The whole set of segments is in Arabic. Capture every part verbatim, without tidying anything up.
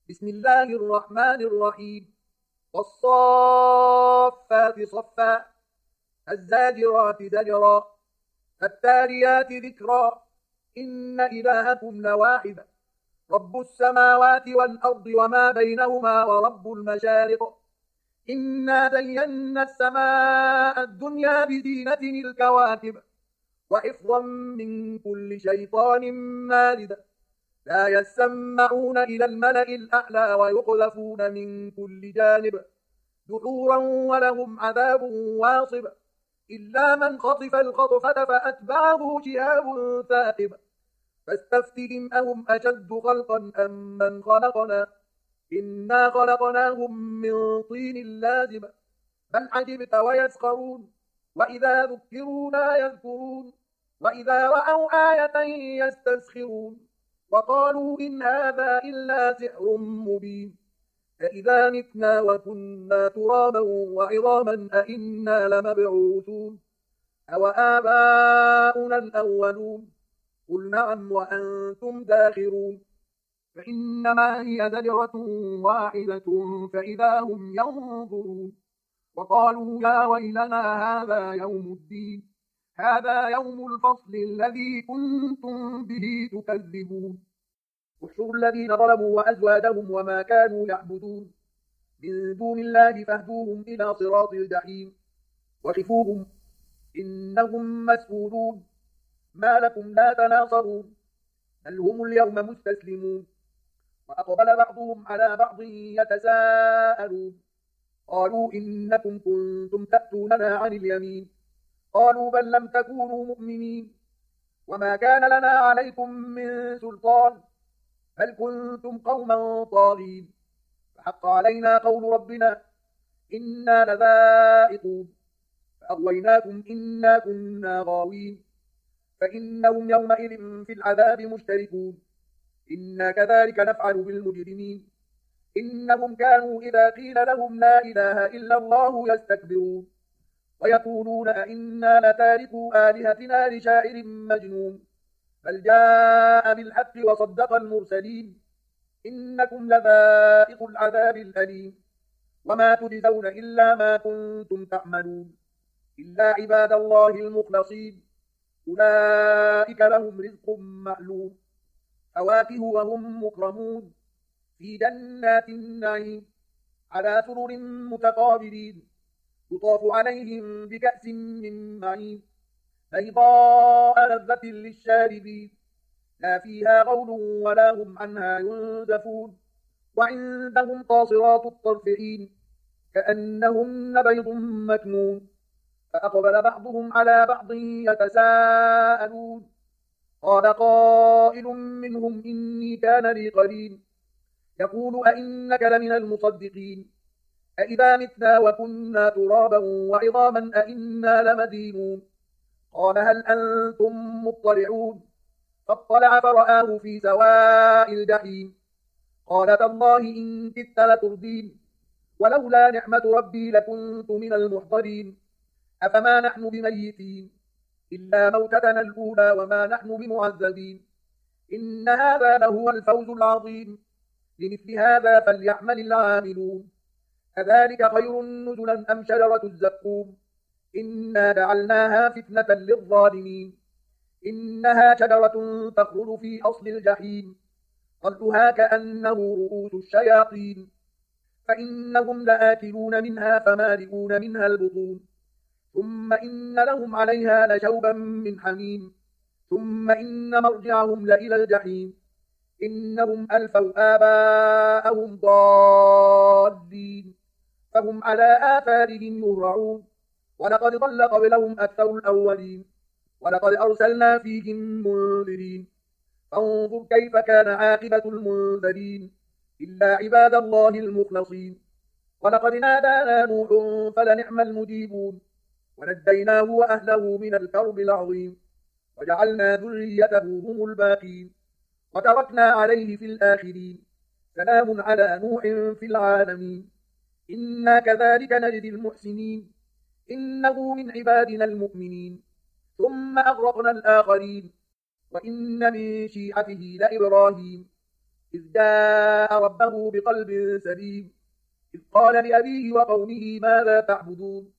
بسم الله الرحمن الرحيم. والصافات صفا، الزاجرات زجرا، التاليات ذكرا. إن إلهكم لواحد، رب السماوات والأرض وما بينهما ورب المشارق. إنا زينا السماء الدنيا بزينة الكواكب، وحفظا من كل شيطان مارد. لا يسمعون إلى الملأ الأعلى ويقذفون من كل جانب دحورا ولهم عذاب واصب. إلا من خطف الخطفة فأتبعه شهاب ثاقب. فاستفتهم أهم أشد خلقا أم من خلقنا إنا خلقناهم من طين لازب. بل عجبت ويسخرون، وإذا ذكروا لا يذكرون، وإذا رأوا آية يستسخرون، وقالوا إن هذا إلا سحر مبين. أإذا متنا وكنا ترابا وعظاما أإنا لمبعوثون أو آباؤنا الأولون. قل نعم وأنتم داخرون. فإنما هي زجرة واحدة فإذا هم ينظرون. وقالوا يا ويلنا هذا يوم الدين، هذا يوم الفصل الذي كنتم به تكذبون. احشروا الذين ظلموا وأزواجهم وما كانوا يعبدون من دون الله فاهدوهم إلى صراط الجحيم. وقفوهم إنهم مسؤولون. ما لكم لا تناصرون، بل هم اليوم مستسلمون. وأقبل بعضهم على بعض يتساءلون. قالوا إنكم كنتم تأتوننا عن اليمين، قالوا بل لم تكونوا مؤمنين، وما كان لنا عليكم من سلطان، بل كنتم قوما طاغين. فحق علينا قول ربنا إنا لذائقون. فأغويناكم إنا كنا غاوين. فإنهم يومئذ في العذاب مشتركون. إنا كذلك نفعل بالمجرمين. إنهم كانوا إذا قيل لهم لا إله إلا الله يستكبرون، ويقولون أئنا لتاركوا آلهتنا لشاعر مجنون. بل جاء بالحق وصدق المرسلين. إنكم لذائق العذاب الأليم، وما تجزون إلا ما كنتم تعملون. إلا عباد الله المخلصين، أولئك لهم رزق معلوم. فواكه وهم مكرمون في جنات النعيم، على سرر متقابلين. يطاف عليهم بكأس من معين، بيضاء لذة للشاربين، لا فيها غول ولا هم عنها ينزفون. وعندهم قاصرات الطرف عين، كأنهن بيض مكنون. فأقبل بعضهم على بعض يتساءلون. قال قائل منهم إني كان لي قرين يقول أئنك لمن المصدقين، أئذا متنا وكنا ترابا وعظاما أئنا لمدينون. قال هل أنتم مطلعون. فاطلع فرآه في سواء الجحيم. قال تالله إن كدت لتردين، ولولا نعمة ربي لكنت من المحضرين. أفما نحن بميتين، إلا موتتنا الأولى وما نحن بمعذبين. إن هذا لهو الفوز العظيم. لمثل هذا فليعمل العاملون. أذلك خير نزلا أم شجرة الزقوم. إنا جعلناها فتنة للظالمين. إنها شجرة تخرج في أصل الجحيم، طلعها كأنه رؤوس الشياطين. فإنهم لآكلون منها فمالئون منها البطون. ثم إن لهم عليها لشوبا من حميم. ثم إن مرجعهم لإلى الجحيم. إنهم ألفوا آباءهم ضالين، فهم على آثارهم يهرعون. ولقد ضل قبلهم أكثر الأولين، ولقد أرسلنا فيهم منذرين. فانظر كيف كان عاقبة المنذرين. إلا عباد الله المخلصين. ولقد نادانا نوح فلنعم المجيبون، ونجيناه وأهله من الكرب العظيم، وجعلنا ذريته هم الباقين، وتركنا عليه في الآخرين. سلام على نوح في العالمين. إنا كذلك نجزي المحسنين. إنه من عبادنا المؤمنين. ثم أغرقنا الآخرين. وإن من شيعته لإبراهيم إذ جاء ربه بقلب سليم إذ قال لأبيه وقومه ماذا تعبدون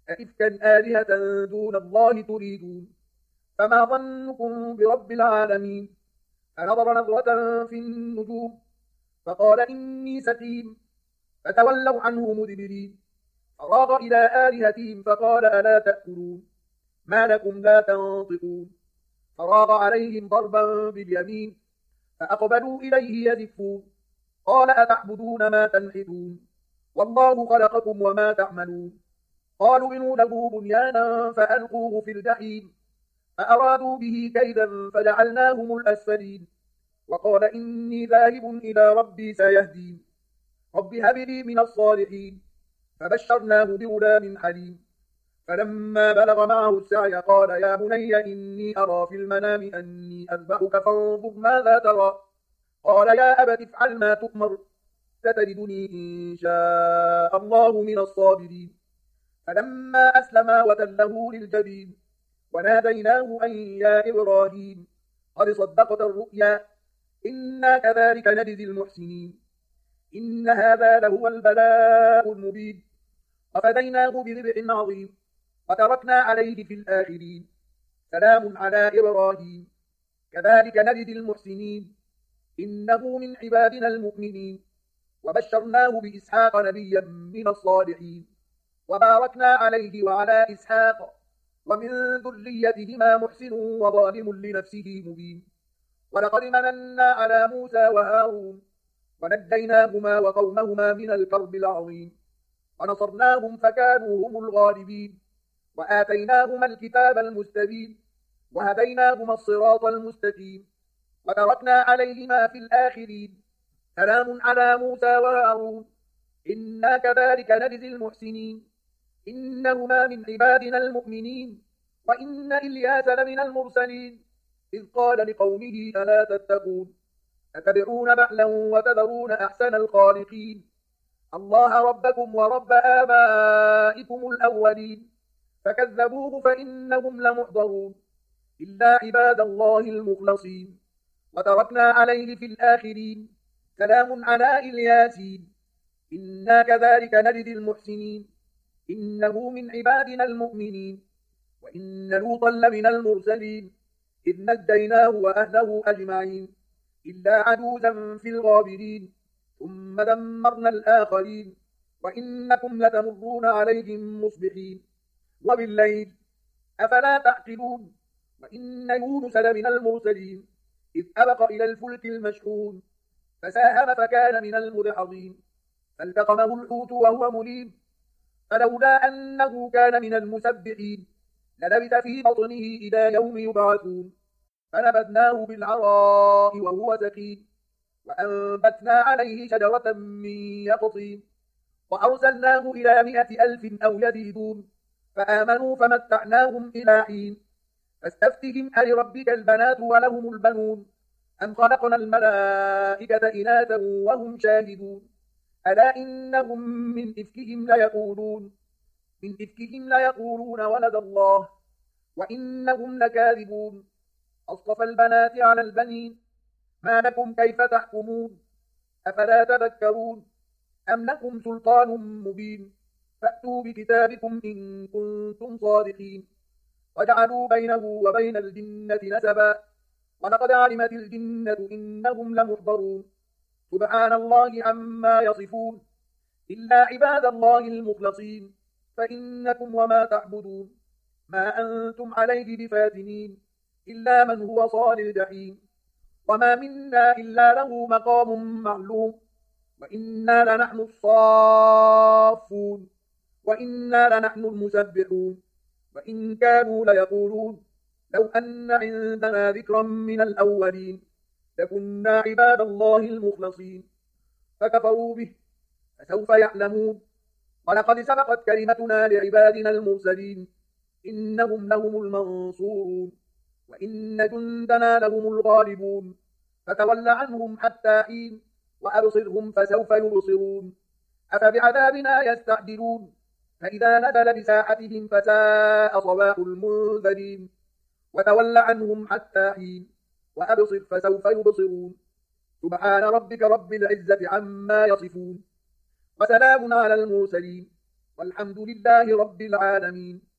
أئفكا آلهة دون الله تريدون فما ظنكم برب العالمين فنظر نظرة في النجوم فقال إني سقيم فتولوا عنه مدبرين فراغ إلى آلهتهم فقال ألا تأكلون ما لكم لا تنطقون فراغ عليهم ضربا باليمين فأقبلوا إليه يزفون قال أتعبدون ما تنحتون والله خلقكم وما تعملون قالوا بنوا له بنيانا فألقوه في الجحيم فأرادوا به كيدا فجعلناهم الأسفلين وقال إني ذاهب إلى ربي سيهدين رب هب لي من الصالحين فبشرناه بغلام حليم فلما بلغ معه السعي قال يا بني إني أرى في المنام أني أذبحك فانظر ماذا ترى قال يا أبت افعل ما تؤمر ستجدني إن شاء الله من الصابرين فلما أسلما وتله للجبين وناديناه أن يا إبراهيم قد صدقت الرؤيا إنا كذلك نجزي المحسنين إن هذا لهو البلاء المبين وفديناه بذبح عظيم وتركنا عليه في الآخرين سلام على إبراهيم كذلك نجزي المحسنين إنه من عبادنا المؤمنين وبشرناه بإسحاق نبيا من الصالحين وباركنا عليه وعلى إسحاق ومن ذريتهما محسن وظالم لنفسه مبين ولقد مننا على موسى وهارون ونجيناهما وقومهما من الكرب العظيم ونصرناهم فكانوا هم الغالبين وآتيناهما الكتاب المستبين وهديناهما الصراط المستقيم وتركنا عليهما في الآخرين سلام على موسى وهارون إنا كذلك نجزي المحسنين إنهما من عبادنا المؤمنين وإن إلياس لمن المرسلين إذ قال لقومه ألا تتقون أتدعون بعلا وتذرون أحسن الخالقين الله ربكم ورب آبائكم الأولين فكذبوه فإنهم لمحضرون إلا عباد الله المخلصين وتركنا عليه في الآخرين سلام على إلياسين إنا كذلك نجزي المحسنين إنه من عبادنا المؤمنين وإن لوطا لمن المرسلين إذ نجيناه وأهله أجمعين إلا عجوزا في الغابرين ثم دمرنا الآخرين وإنكم لتمرون عليهم مصبحين وبالليل أفلا تعقلون وإن يونس لمن المرسلين إذ أبق إلى الفلك المشحون فساهم فكان من المدحضين فالتقمه الحوت وهو مليم فلولا أنه كان من المسبحين للبث في بطنه إلى يوم يبعثون فنبذناه بالعراء وهو سقيم وأنبتنا عليه شجرة من يقطين وأرسلناه إلى مائة ألف أو يزيدون فآمنوا فمتعناهم إلى حين فاستفتهم ألربك البنات ولهم البنون أم خلقنا الملائكة إناثا وهم شاهدون ألا إنهم من إفكهم ليقولون من إفكهم ليقولون ولد الله وإنهم لكاذبون أصطفى البنات على البنين ما لكم كيف تحكمون أفلا تذكرون أم لكم سلطان مبين فأتوا بكتابكم إن كنتم صادقين وجعلوا بينه وبين الجنة نسبا ولقد علمت الجنة إنهم لمحضرون سبحان الله عما يصفون إلا عباد الله المخلصين فإنكم وما تعبدون ما أنتم عليه بفاتنين إلا من هو صال الجحيم وما منا إلا له مقام معلوم وإنا لنحن الصافون وإنا لنحن المسبحون وإن كانوا ليقولون لو أن عندنا ذكرا من الأولين لكنا عباد الله المخلصين فكفروا به فسوف يعلمون ولقد سبقت كلمتنا لعبادنا المرسلين إنهم لهم المنصورون وإن جندنا لهم الغالبون فتول عنهم حتى حين وأبصرهم فسوف يبصرون أفبعذابنا يستعجلون فإذا نزل بساحتهم فساء صباح المنذرين وتول عنهم حتى حين وأبصر فسوف يبصرون سبحان ربك رب العزة عما يصفون وسلام على المرسلين والحمد لله رب العالمين.